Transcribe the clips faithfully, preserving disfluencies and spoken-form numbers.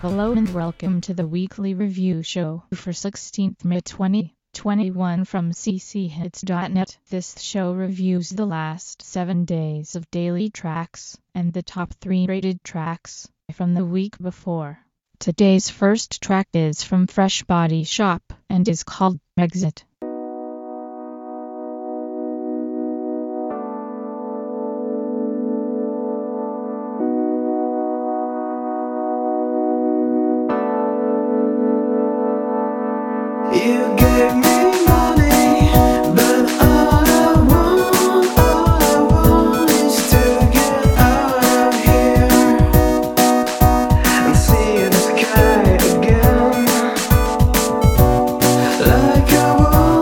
Hello and welcome to the weekly review show for sixteenth May twenty twenty-one from c c hits dot net. This show reviews the last seven days of daily tracks and the top three rated tracks from the week before. Today's first track is from Fresh Body Shop and is called Exit. You gave me money, but all I want, all I want is to get out of here and see the sky again, like I was.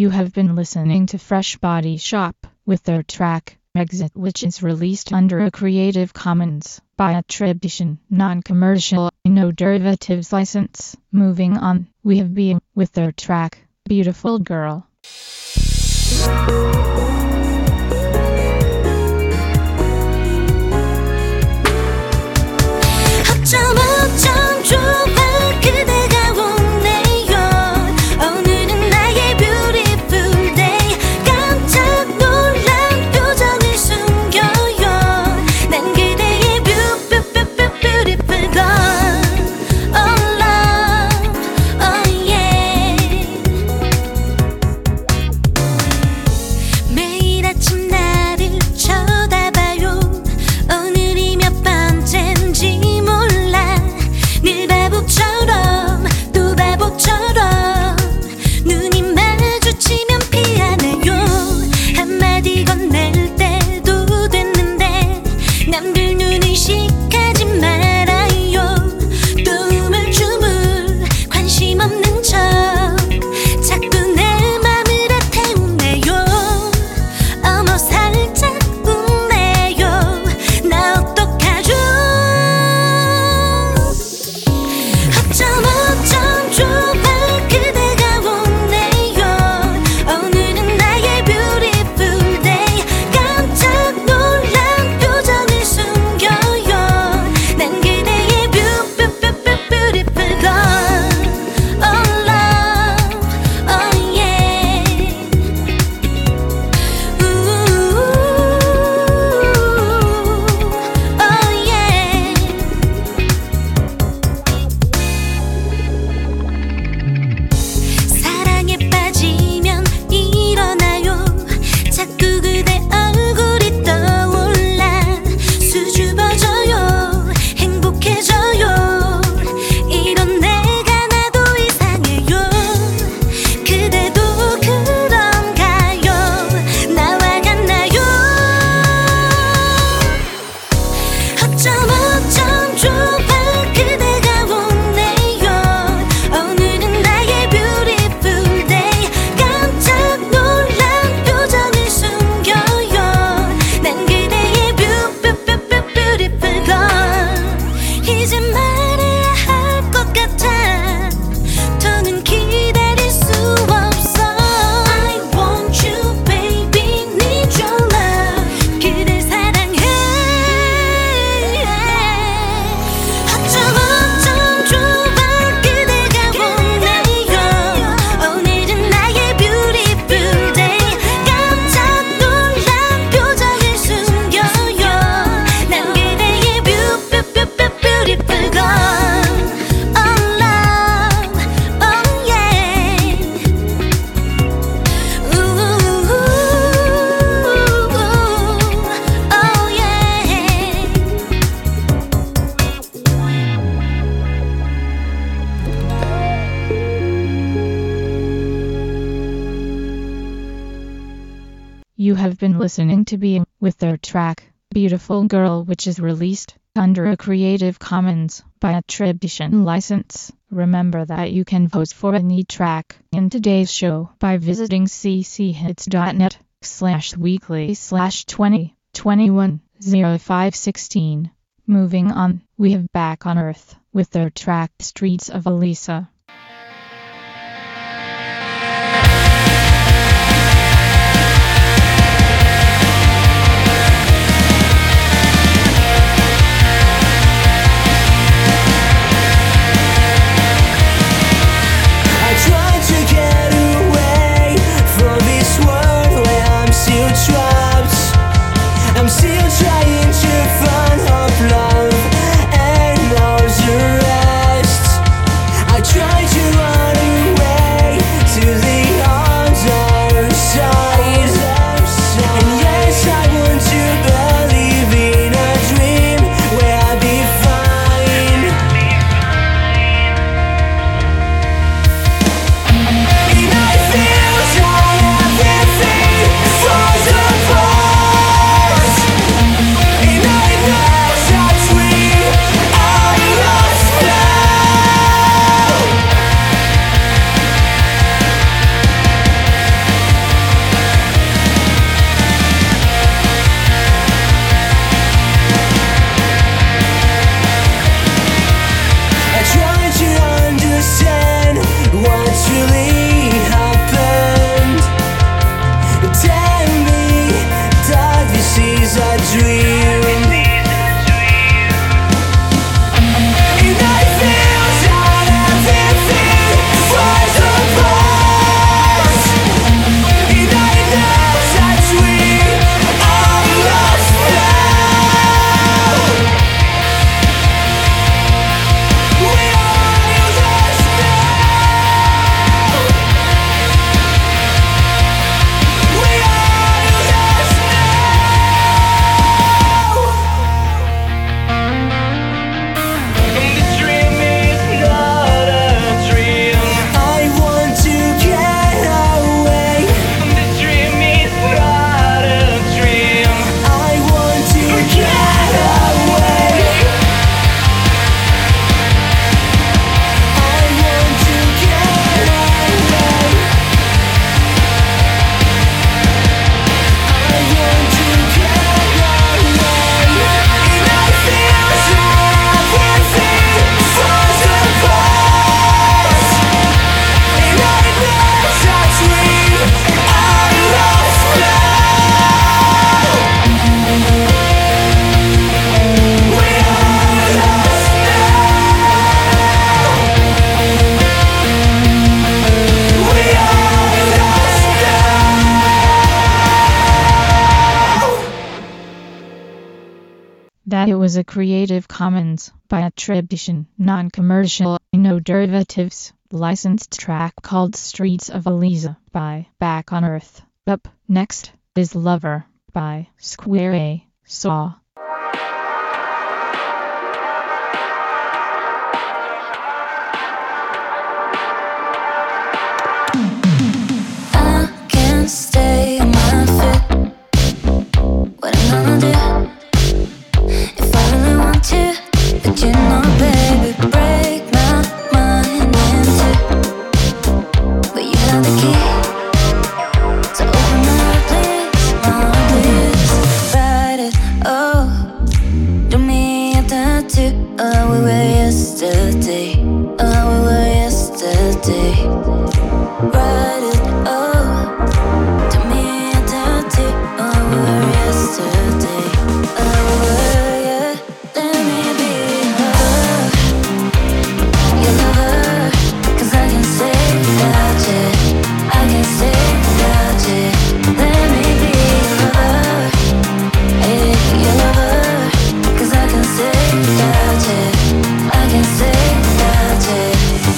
You have been listening to Fresh Body Shop with their track Exit, which is released under a Creative Commons by attribution, non-commercial, no derivatives license. Moving on, we have been with their track Beautiful Girl. 어쩜 어쩜 좋아 그대가 오네요. 오늘은 나의 beautiful day. 깜짝 놀란 표정을 숨겨요. 난 그대의 beautiful girl. Oh love, oh yeah. 매일 아침 나를 쳐다봐요. 오늘이 몇 번째인지 늘 바보처럼 또 바보처럼 눈이 마주치면 피하네요. 한마디 건넬 때도 됐는데 남들 눈을 식하지 말아요. 또 우물쭈물 관심 없는 척 자꾸 내 맘을 태우네요. 어머 살짝 웃네요. 나 어떡하죠? 어쩜 어쩜 좋아 그대가 오네요. 오늘은 나의 beautiful day. 깜짝 놀란 표정을 숨겨요. 난 그대의 beautiful girl. Oh love, oh yeah. Ooh, oh yeah. 사랑에 빠지면 일어나요. 자꾸 그대 얼굴이 떠올라 수줍어져요. 행복해져요. 이런 내가 나도 이상해요. 그대도 그런가요? 나와 같나요? 어쩜 어쩜 좋아 그대가 오네요. 오늘은 나의 beautiful day. 깜짝 놀란 표정을 숨겨요. 난 그대의 beautiful girl. 이제 말해야 할 것 같아. 더는 기다릴 수 없어. I want you baby, need your love. 그댈 사랑해. 어쩜 어쩜 좋아 그대가 오네요. 오늘은 나의 beautiful day. 깜짝 놀란 표정을 숨겨요. 난 그대의 beautiful girl. Oh love, oh yeah. Ooh, oh yeah. You have been listening to Be with their track Beautiful Girl, which is released under a Creative Commons by attribution license. Remember that you can vote for any track in today's show by visiting cchits.net slash weekly slash 20 21 05 16. Moving on, we have Back on Earth with their track Streets of Elisa. I tried to get away from this world where I'm still trapped. I'm still trying to find hope, love, and love's rest. I tried that it was a Creative Commons by attribution, non-commercial, no derivatives, licensed track called Streets of Eliza by Back on Earth. Up next is Lover by Square A Saw. I can't stay on my feet. What I'm gonna do if I really want to? But you know, baby, break my mind in two. But you have the key, so open my heart, please, my heart, please. Write it, oh, do me a tattoo. Oh, we were yesterday. Oh, we were yesterday. Write it, oh, do me a tattoo. Oh, we were yesterday. Oh, we were, yeah. Let me be your lover, your lover. 'Cause I can say without you, I can say without you. Let me be your lover, hey, your lover. 'Cause I can say without you, I can say without you.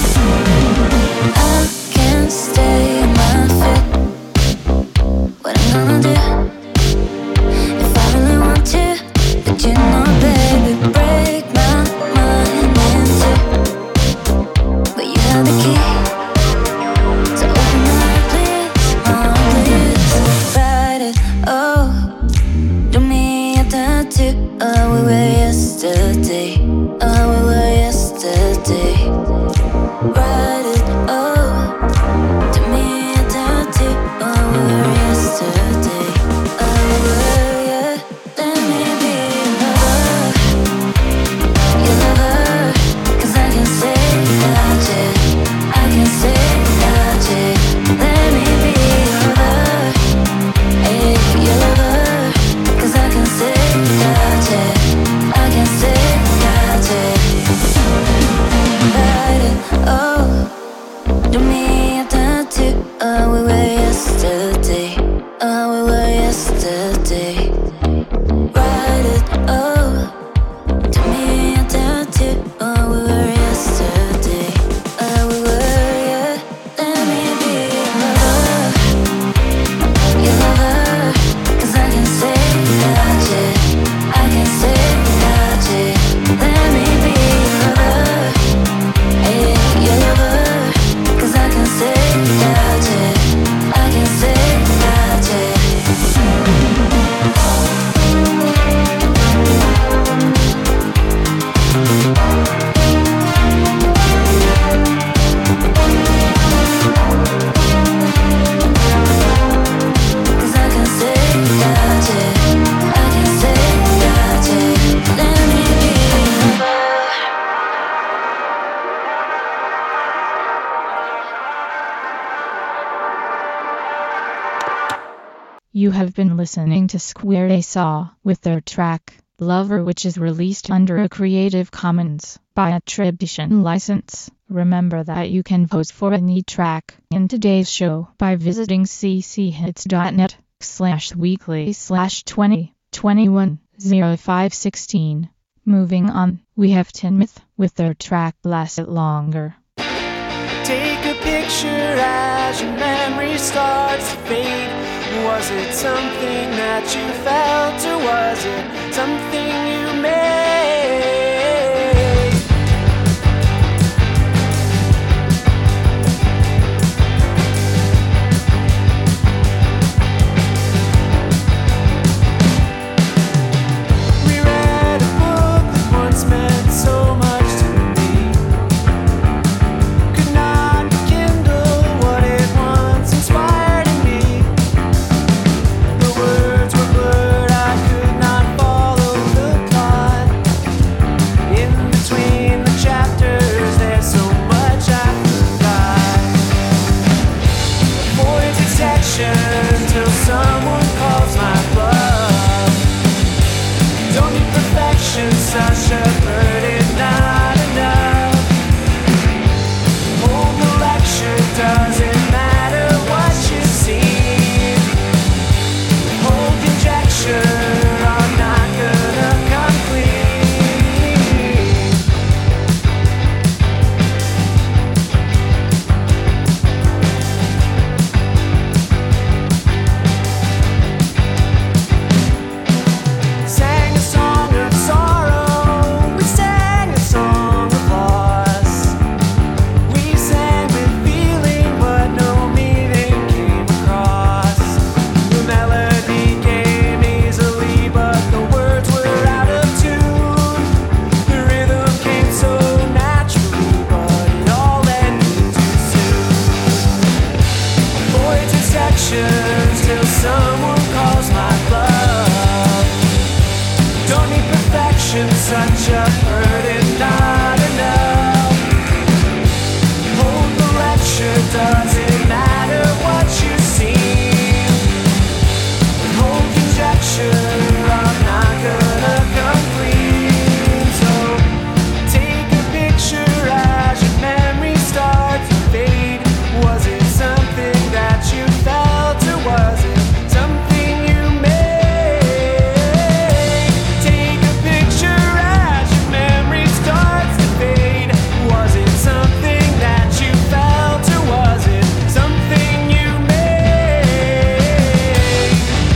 I can't stay on my feet. What I'm gonna do if I really want to? But you know, baby, break my mind in two. But you have the key, so open my heart, please, my heart, please. Write it, oh, do me a tattoo. Oh, we were yesterday. Oh, we were yesterday. Write it, oh, do me a tattoo. Oh, we were yesterday. Oh, we were, yeah. Let me be your lover, your lover. 'Cause I can say without you, I can say without you. Let me be your lover, hey, your lover. 'Cause I can say without you, I can say without you. Write it, oh, do me a tattoo. Oh, we were yesterday. Oh, we were yesterday. Write it, oh, do me a tattoo. Oh, we were yesterday. Oh, we were, yeah. Let me be your lover, your lover. 'Cause I can say without you, I can say without you. Let me be your lover, hey, your lover. 'Cause I can say without you, I can say without you. Cause I can say without you, I can say without you. Let me be your lover. You have been listening to Square A Saw with their track Lover, which is released under a Creative Commons by attribution license. Remember that you can vote for any track in today's show by visiting cchits.net slash weekly slash 20 21 05 16. Moving on, we have Tinmouth with their track Last It Longer. Take a picture as your memory starts to fade. Was it something that you felt, or was it something you made? We read a book that once meant so much to me. Could not rekindle what it once inspired in me. The words were blurred, I could not follow the plot. In between the chapters, there's so much I forgot. Avoid detection till someone calls my bluff. Don't need perfection, such a burden, not enough. Hold the lecture, doesn't matter what you see. Hold conjecture, I'm not gonna come clean. rejection, such a burden, not enough. Hold the lecture, doesn't matter what you see. Hold conjecture, I'm not gonna come clean. So take a picture as your memory starts to fade. Was it something that you felt, or was it something you made? Take a picture as your memory starts to fade. Was it something that you felt, or was it something you made?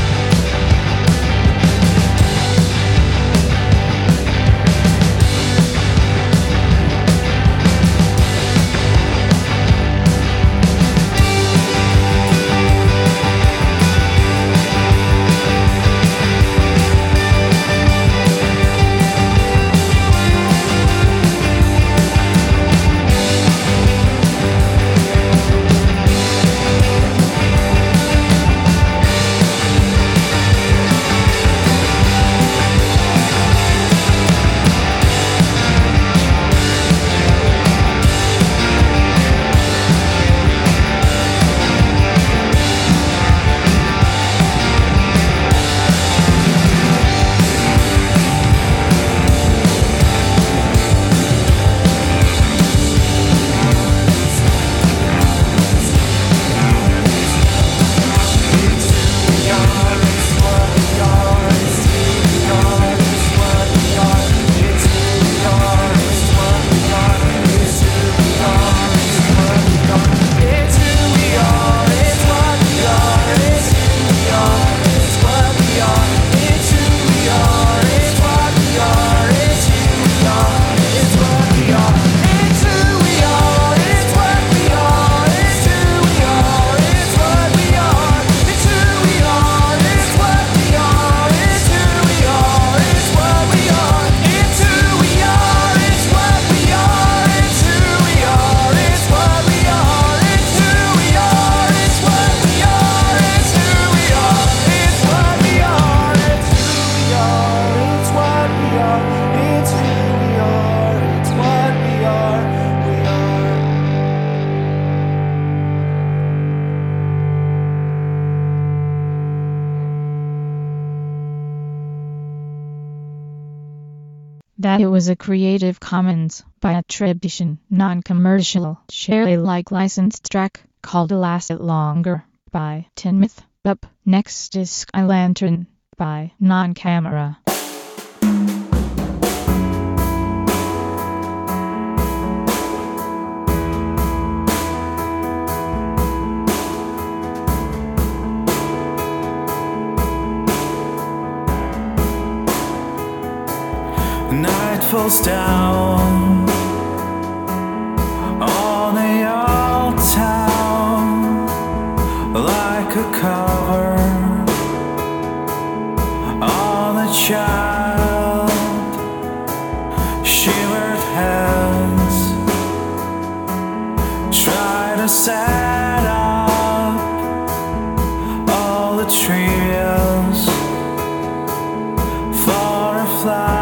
That it was a Creative Commons by attribution, non-commercial, share Alike licensed track called Last It Longer by Tinmouth. Up next is Sky Lantern by Non-Camera. Night falls down on the old town like a cover on a child. Shivered hands try to set up all the trivials for a flight.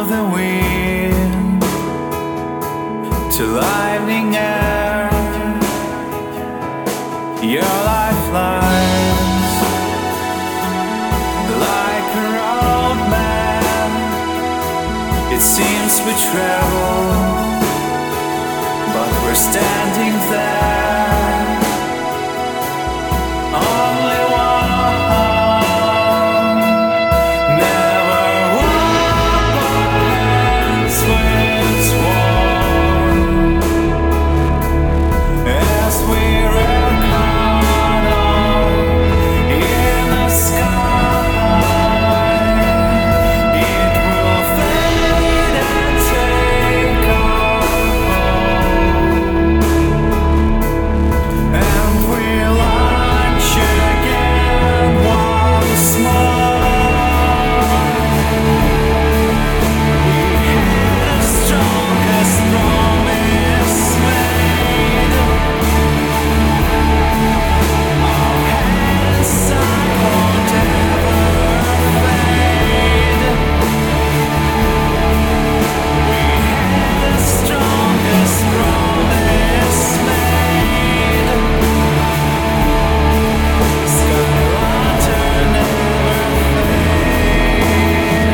the wind to lightning air. Your lifelines like a roadmap. It seems we travel, but we're standing there. Only one, never walk hands with one. As we reckon on in the sky, it will fade and take our home. And we'll launch again once more. We had the strongest promise made. Our hands side won't ever fade. We had the strongest promise made. Sky lantern never fade.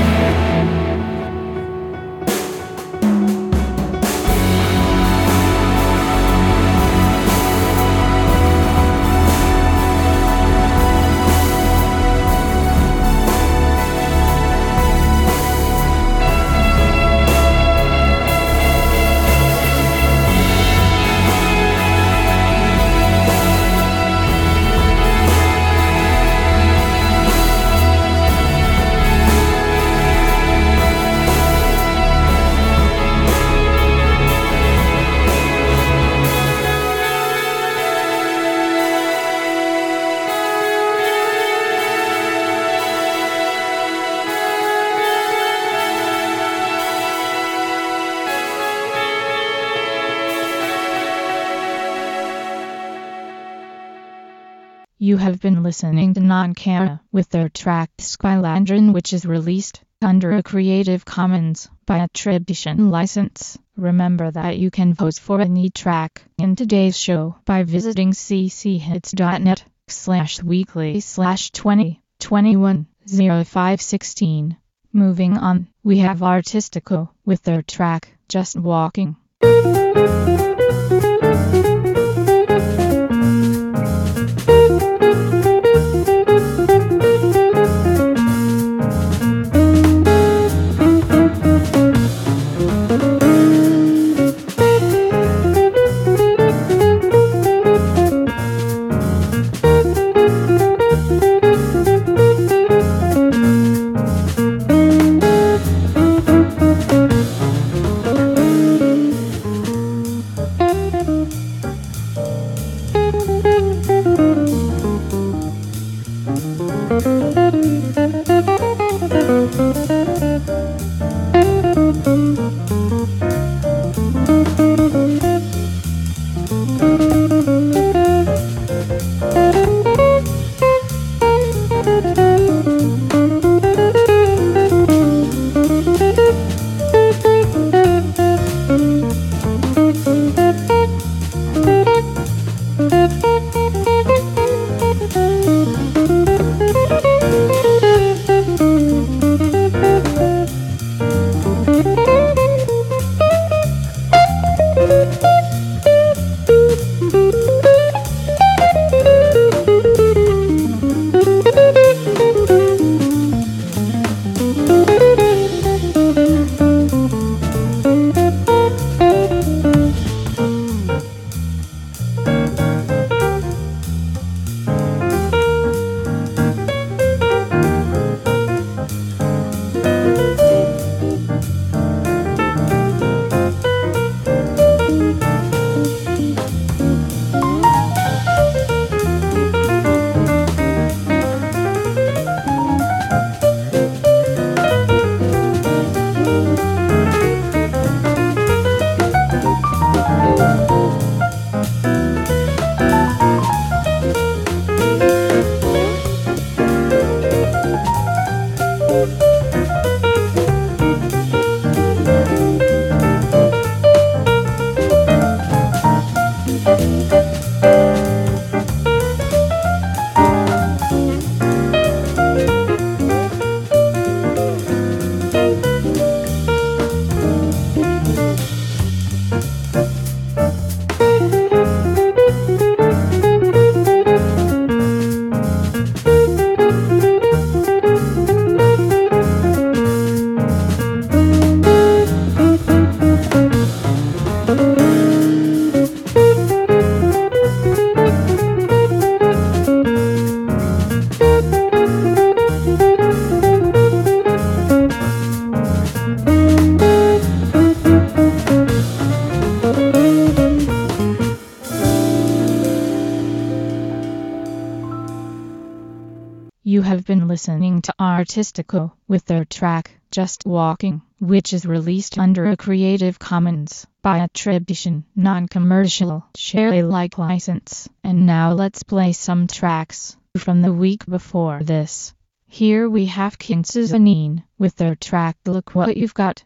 You have been listening to Nonkara with their track Skylandrin, which is released under a Creative Commons by attribution license. Remember that you can vote for any track in today's show by visiting cchits.net slash weekly slash 20 21 05 16. Moving on, we have Artistico with their track Just Walking. have been listening to Artistico with their track Just Walking, which is released under a Creative Commons by attribution, non-commercial, share Alike license. And now let's play some tracks from the week before this. Here we have King Suzanine with their track Look What You've Got.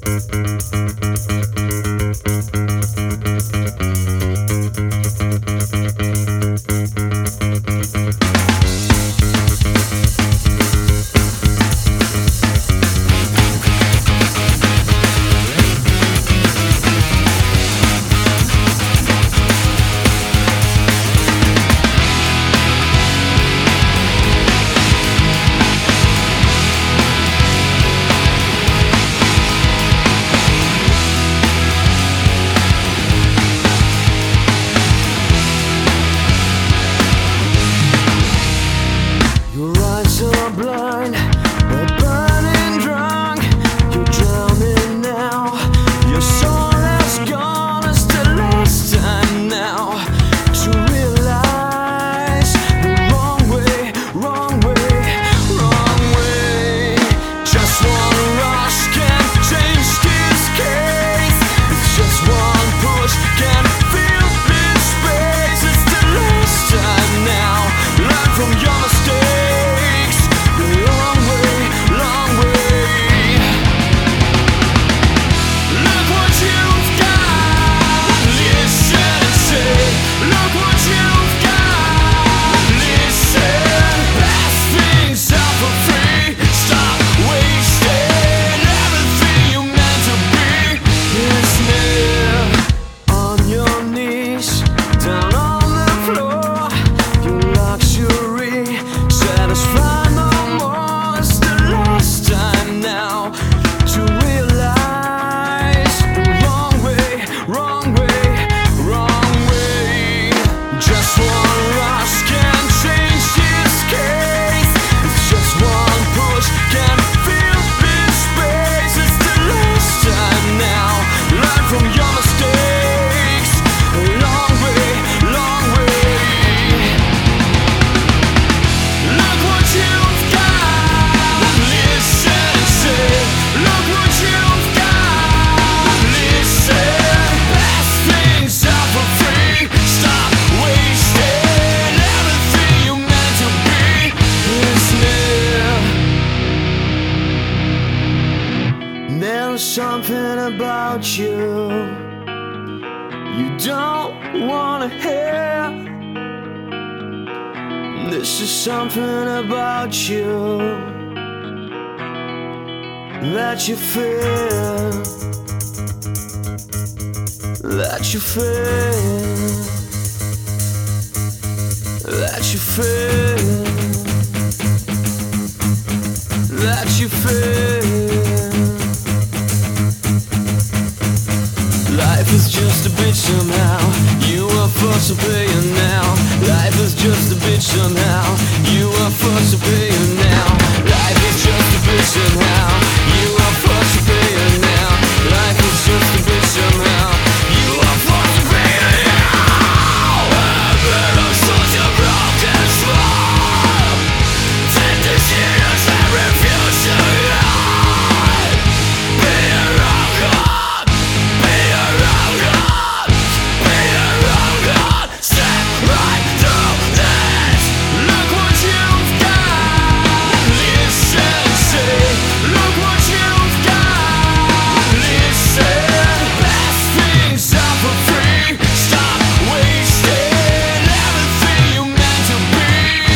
Something about you you don't wanna hear. This is something about you that you feel, that you feel, that you feel, that you feel. Life is just a bitch somehow. You are forced to pay it now. Life is just a bitch somehow. You are forced to pay it now. Life is just a bitch somehow. You are forced to pay it now. Life is just a bitch somehow. You are forced to pay it now. Little souls are broken small. Take the serious and refuse to lie. Be a wrong God. Be a wrong God. Be a wrong God. Step right through this. Look what you've got. Listen, say. Look what you've got. Listen. Best things are for free. Stop wasting everything you meant to be.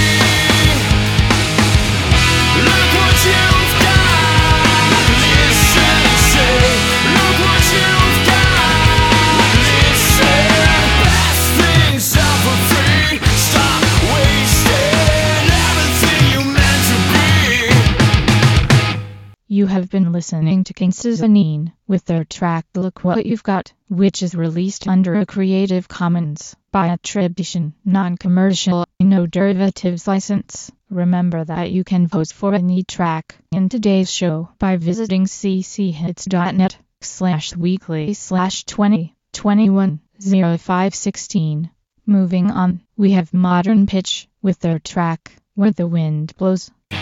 Look what you've got. Listen, say. Look what you've got. Listen. Best things are for free. Stop wasting everything you meant to be. You have been listening to King Suzanine with their track Look What You've Got, which is released under a Creative Commons by attribution, non-commercial, no derivatives license. Remember that you can vote for any track in today's show by visiting cchits.net slash weekly slash 20 21 05 16. Moving on, we have Modern Pitch with their track Where the Wind Blows.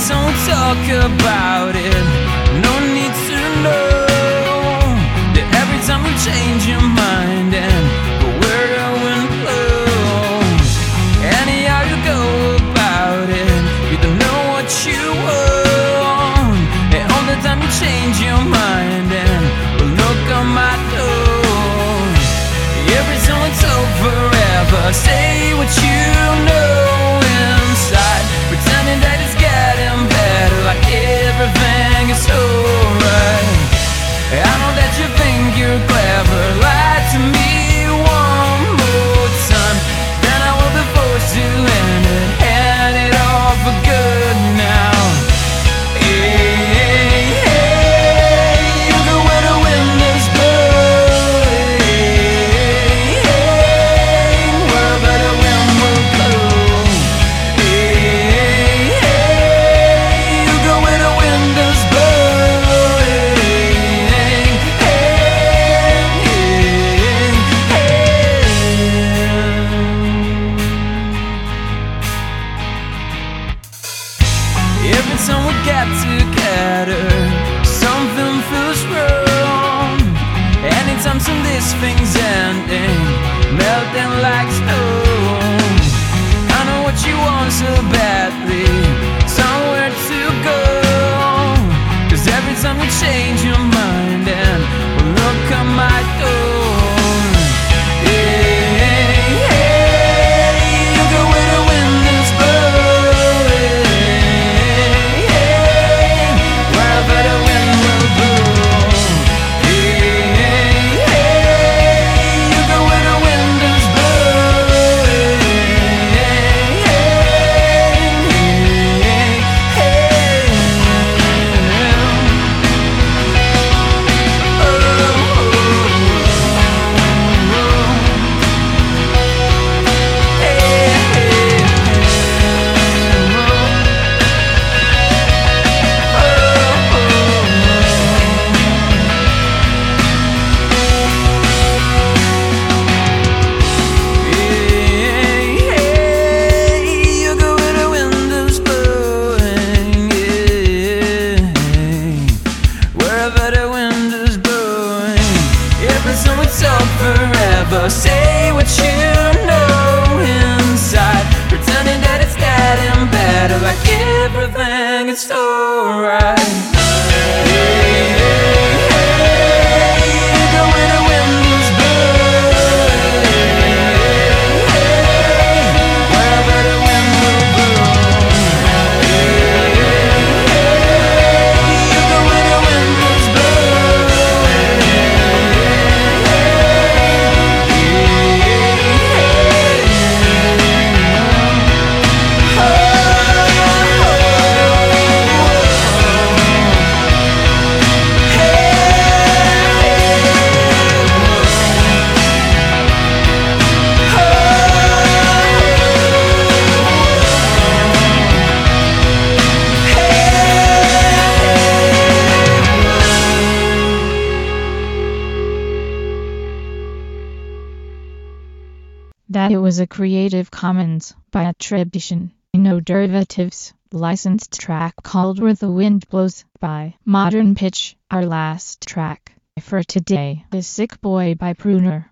time we talk about it, no need to know that every time you change your mind and go where the wind blows. Anyhow you go about it, you don't know what you want, and all the time you change your mind and will look on my door. Every time it's over forever, say what you know inside, pretending that it's getting better, like everything is alright. I know that you think you're clever, lie to me one more time, then I will be forced to end it, hand it all for good now. Hey, hey, you go where the wind is blowing, hey, wherever the wind will blow. Hey, hey, you go where the wind is blowing, hey, hey, hey. Every time we get together, something feels wrong. Anytime soon this thing's ending, melting like snow. I know what you want so badly, somewhere to go. Cause every time you change your mind and will look at my door. Hey, hey, you go where the wind is blowing, hey, wherever the wind will blow. Hey, hey, you go where the wind is blowing, hey, hey, hey. Forever, say what you know inside, pretending that it's getting better, like everything is alright. Hey, hey, you go where the wind is blowing, hey, wherever the wind will blow. Hey, hey, you go where the wind is blowing. That it was a Creative Commons by attribution, no derivatives, licensed track called Where the Wind Blows by Modern Pitch. Our last track for today is Sick Boy by Pruner.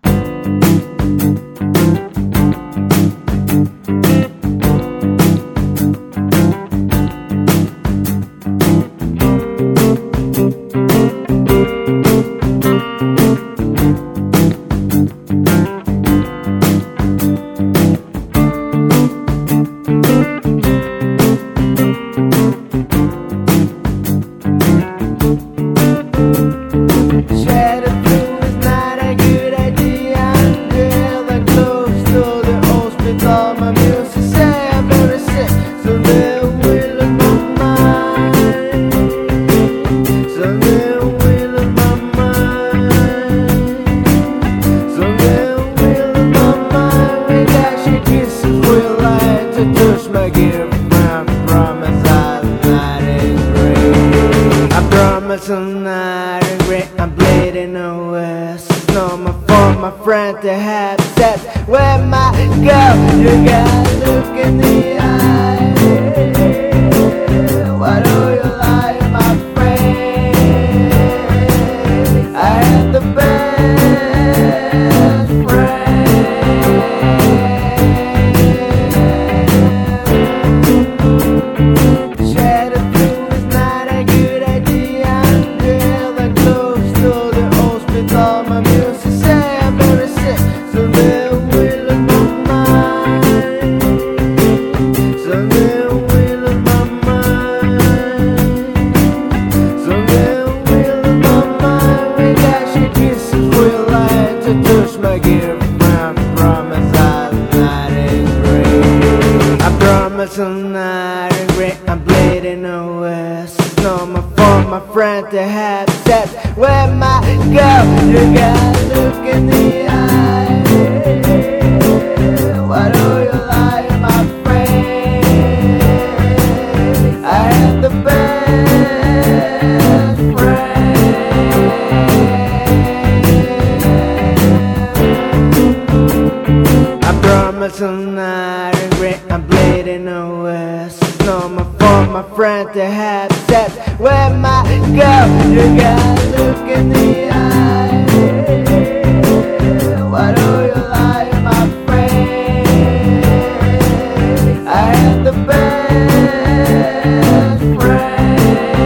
Shattered blue is not a good idea. Girl, like close to the hospital. My music say I'm very sick, so they will lose my mind. So they will lose my mind. So they will lose my mind. With that she kisses will like to touch my girlfriend. Promise I'll not regret. I promise I'll not regret. I'm bleeding away. It's not my fault, my friend, to have sex with my girl. You gotta look in the eye. Why friend to have sex with my girl. You gotta look in the eye. Why do you lie, my friend? I had the best friend. I promise I'll not regret. I'm bleeding away. It's normal for my friend to have sex with my girl. You gotta look in the eye. Why do you lie, my friend? I had the best friend.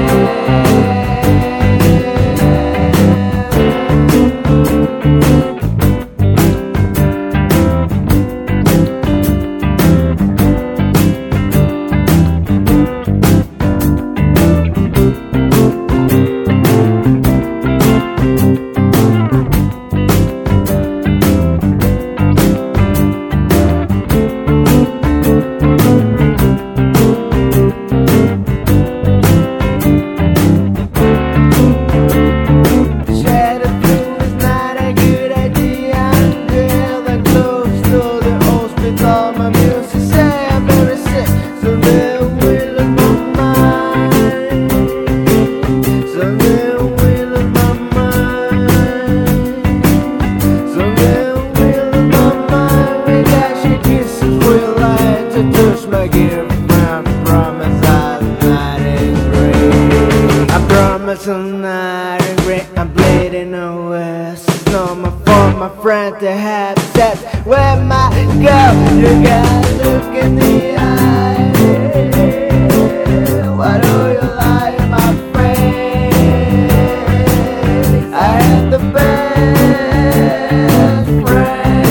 I'll not regret. I'm bleeding away. It's normal for my friend to have sex with my girl. You gotta look in the eye. Why do you lie, my friend? I had the best friend.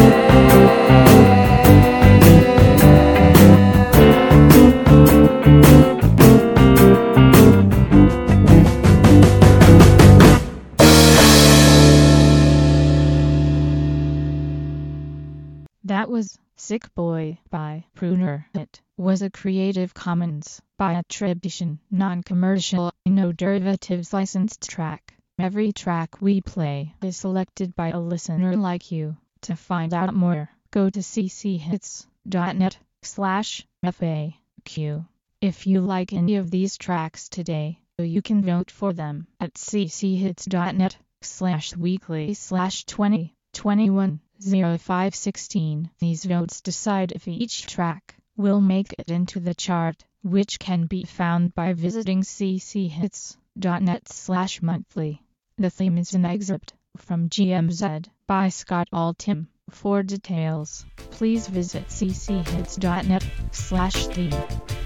That was Sick Boy by Pruner. It was a Creative Commons by attribution, non-commercial, no derivatives licensed track. Every track we play is selected by a listener like you. To find out more, go to cchits.net slash FAQ. If you like any of these tracks today, you can vote for them at cchits.net slash weekly slash 20 21 oh five sixteen. These votes decide if each track will make it into the chart, which can be found by visiting cchits.net slash monthly. The theme is an excerpt from G M Z by Scott Altham. For details, please visit cchits.net slash theme.